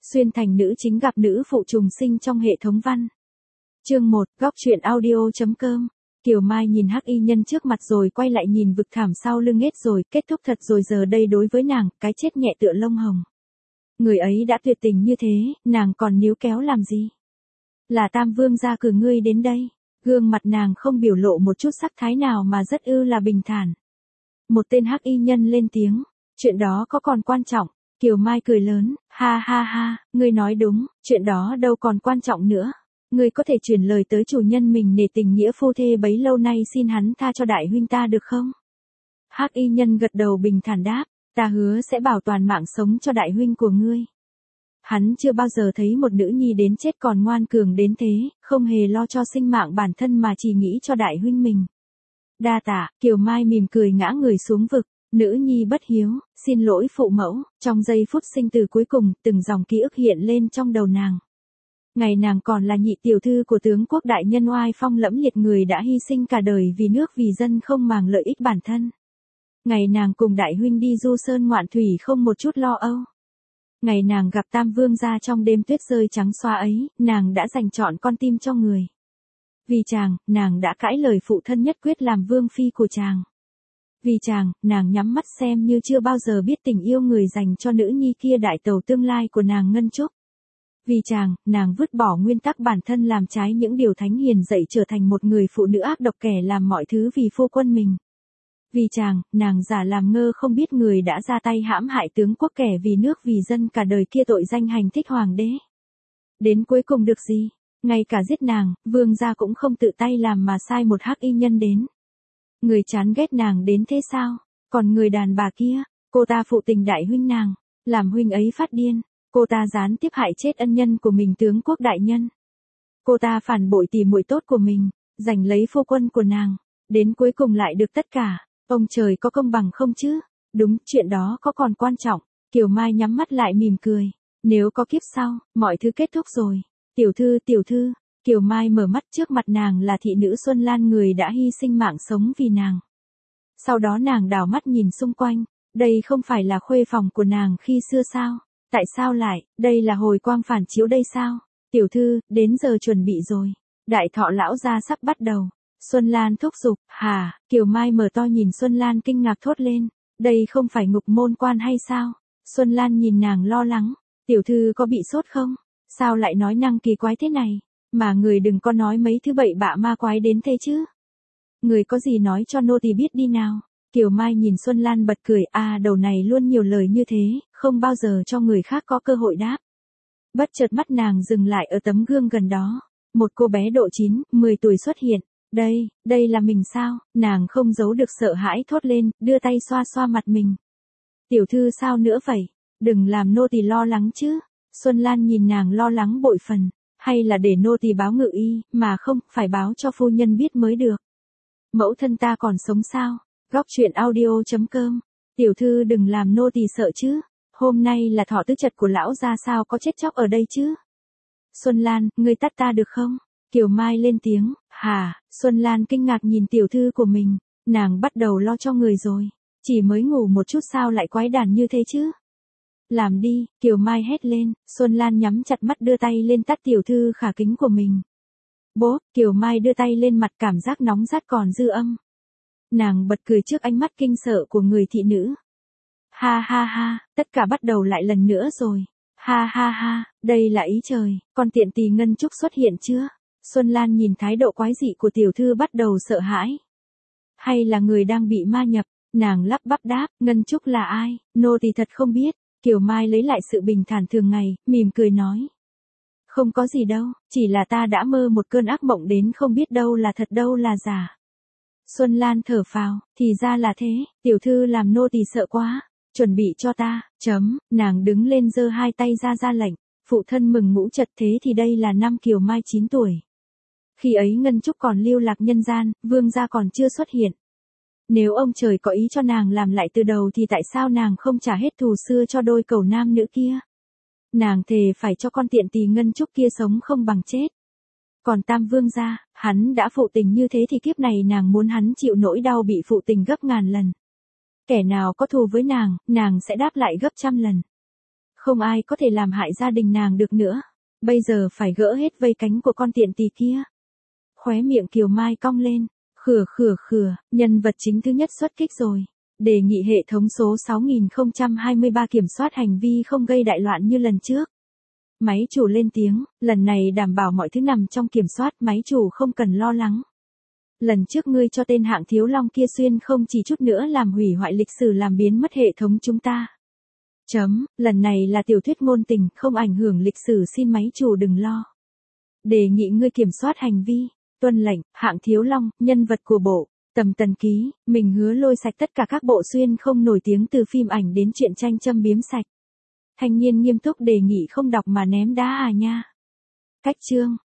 Xuyên thành nữ chính gặp nữ phụ trùng sinh trong hệ thống văn. Chương 1, góc truyện audio.com. Kiều Mai nhìn hắc y nhân trước mặt rồi quay lại nhìn vực thẳm sau lưng hết rồi, kết thúc thật rồi, giờ đây đối với nàng, cái chết nhẹ tựa lông hồng. Người ấy đã tuyệt tình như thế, nàng còn níu kéo làm gì? Là Tam Vương gia cử ngươi đến đây. Gương mặt nàng không biểu lộ một chút sắc thái nào mà rất là bình thản. Một tên hắc y nhân lên tiếng, chuyện đó có còn quan trọng? Kiều Mai cười lớn, ha ha ha, ngươi nói đúng, chuyện đó đâu còn quan trọng nữa. Ngươi có thể truyền lời tới chủ nhân mình nể tình nghĩa phu thê bấy lâu nay, xin hắn tha cho đại huynh ta được không? Hắc y nhân gật đầu bình thản đáp, ta hứa sẽ bảo toàn mạng sống cho đại huynh của ngươi. Hắn chưa bao giờ thấy một nữ nhi đến chết còn ngoan cường đến thế, không hề lo cho sinh mạng bản thân mà chỉ nghĩ cho đại huynh mình. Đa tạ, Kiều Mai mỉm cười ngã người xuống vực. Nữ nhi bất hiếu, xin lỗi phụ mẫu. Trong giây phút sinh tử cuối cùng, từng dòng ký ức hiện lên trong đầu nàng. Ngày nàng còn là nhị tiểu thư của tướng quốc đại nhân oai phong lẫm liệt, người đã hy sinh cả đời vì nước vì dân không màng lợi ích bản thân. Ngày nàng cùng đại huynh đi du sơn ngoạn thủy không một chút lo âu. Ngày nàng gặp Tam Vương gia trong đêm tuyết rơi trắng xóa ấy, nàng đã dành trọn con tim cho người. Vì chàng, nàng đã cãi lời phụ thân nhất quyết làm vương phi của chàng. Vì chàng, nàng nhắm mắt xem như chưa bao giờ biết tình yêu người dành cho nữ nhi kia đại tàu tương lai của nàng Ngân Trúc. Vì chàng, nàng vứt bỏ nguyên tắc bản thân làm trái những điều thánh hiền dạy, trở thành một người phụ nữ ác độc kẻ làm mọi thứ vì phu quân mình. Vì chàng, nàng giả làm ngơ không biết người đã ra tay hãm hại tướng quốc kẻ vì nước vì dân cả đời kia tội danh hành thích hoàng đế. Đến cuối cùng được gì? Ngay cả giết nàng, vương gia cũng không tự tay làm mà sai một hắc y nhân đến. Người chán ghét nàng đến thế sao? Còn người đàn bà kia, cô ta phụ tình đại huynh nàng, làm huynh ấy phát điên. Cô ta gián tiếp hại chết ân nhân của mình tướng quốc đại nhân. Cô ta phản bội tỉ muội tốt của mình, giành lấy phu quân của nàng. Đến cuối cùng lại được tất cả. Ông trời có công bằng không chứ? Đúng, chuyện đó có còn quan trọng. Kiều Mai nhắm mắt lại mỉm cười. Nếu có kiếp sau, mọi thứ kết thúc rồi. Tiểu thư. Kiều Mai mở mắt, trước mặt nàng là thị nữ Xuân Lan, người đã hy sinh mạng sống vì nàng. Sau đó nàng đảo mắt nhìn xung quanh. Đây không phải là khuê phòng của nàng khi xưa sao? Tại sao lại, đây là hồi quang phản chiếu đây sao? Tiểu thư, đến giờ chuẩn bị rồi. Đại thọ lão gia sắp bắt đầu. Xuân Lan thúc giục, hả? Kiều Mai mở to nhìn Xuân Lan kinh ngạc thốt lên. Đây không phải ngục môn quan hay sao? Xuân Lan nhìn nàng lo lắng. Tiểu thư có bị sốt không? Sao lại nói năng kỳ quái thế này? Mà người đừng có nói mấy thứ bậy bạ ma quái đến thế chứ. Người có gì nói cho nô tỳ biết đi nào. Kiều Mai nhìn Xuân Lan bật cười, đầu này luôn nhiều lời như thế, không bao giờ cho người khác có cơ hội đáp. Bất chợt mắt nàng dừng lại ở tấm gương gần đó. Một cô bé độ 9, 10 tuổi xuất hiện. Đây là mình sao? Nàng không giấu được sợ hãi thốt lên, đưa tay xoa xoa mặt mình. Tiểu thư sao nữa vậy? Đừng làm nô tỳ lo lắng chứ. Xuân Lan nhìn nàng lo lắng bội phần. Hay là để nô tỳ báo ngự y, mà không, phải báo cho phu nhân biết mới được. Mẫu thân ta còn sống sao? Góc truyện audio.com. Tiểu thư đừng làm nô tỳ sợ chứ. Hôm nay là thọ tứ trật của lão gia, sao có chết chóc ở đây chứ? Xuân Lan, ngươi tắt ta được không? Kiều Mai lên tiếng, hả? Xuân Lan kinh ngạc nhìn tiểu thư của mình. Nàng bắt đầu lo cho người rồi. Chỉ mới ngủ một chút sao lại quái đản như thế chứ? Làm đi, Kiều Mai hét lên. Xuân Lan nhắm chặt mắt đưa tay lên tắt tiểu thư khả kính của mình. Bố, Kiều Mai đưa tay lên mặt, cảm giác nóng rát còn dư âm. Nàng bật cười trước ánh mắt kinh sợ của người thị nữ. Ha ha ha, tất cả bắt đầu lại lần nữa rồi. Ha ha ha, đây là ý trời, con tiện tỳ Ngân Trúc xuất hiện chưa? Xuân Lan nhìn thái độ quái dị của tiểu thư bắt đầu sợ hãi. Hay là người đang bị ma nhập? Nàng lắp bắp đáp, Ngân Trúc là ai? Nô tỳ thật không biết. Kiều Mai lấy lại sự bình thản thường ngày, mỉm cười nói. Không có gì đâu, chỉ là ta đã mơ một cơn ác mộng đến không biết đâu là thật đâu là giả. Xuân Lan thở phào, thì ra là thế, tiểu thư làm nô tỳ sợ quá, chuẩn bị cho ta, nàng đứng lên giơ hai tay ra lệnh, phụ thân mừng ngũ trật, thế thì đây là năm Kiều Mai 9 tuổi. Khi ấy Ngân Trúc còn lưu lạc nhân gian, vương gia còn chưa xuất hiện. Nếu ông trời có ý cho nàng làm lại từ đầu thì tại sao nàng không trả hết thù xưa cho đôi cẩu nam nữ kia? Nàng thề phải cho con tiện tỳ Ngân Trúc kia sống không bằng chết. Còn Tam Vương gia, hắn đã phụ tình như thế thì kiếp này nàng muốn hắn chịu nỗi đau bị phụ tình gấp ngàn lần. Kẻ nào có thù với nàng sẽ đáp lại gấp trăm lần. Không ai có thể làm hại gia đình nàng được nữa. Bây giờ phải gỡ hết vây cánh của con tiện tỳ kia. Khóe miệng Kiều Mai cong lên. Khửa, nhân vật chính thứ nhất xuất kích rồi. Đề nghị hệ thống số 6023 kiểm soát hành vi không gây đại loạn như lần trước. Máy chủ lên tiếng, lần này đảm bảo mọi thứ nằm trong kiểm soát, máy chủ không cần lo lắng. Lần trước ngươi cho tên Hạng Thiếu Long kia xuyên không chỉ chút nữa làm hủy hoại lịch sử, làm biến mất hệ thống chúng ta. Lần này là tiểu thuyết ngôn tình, không ảnh hưởng lịch sử, xin máy chủ đừng lo. Đề nghị ngươi kiểm soát hành vi. Tuân lệnh. Hạng Thiếu Long, nhân vật của bộ Tầm Tần Ký, mình hứa lôi sạch tất cả các bộ xuyên không nổi tiếng từ phim ảnh đến truyện tranh, châm biếm sạch. Thanh niên nghiêm túc đề nghị không đọc mà ném đá à nha. Cách chương.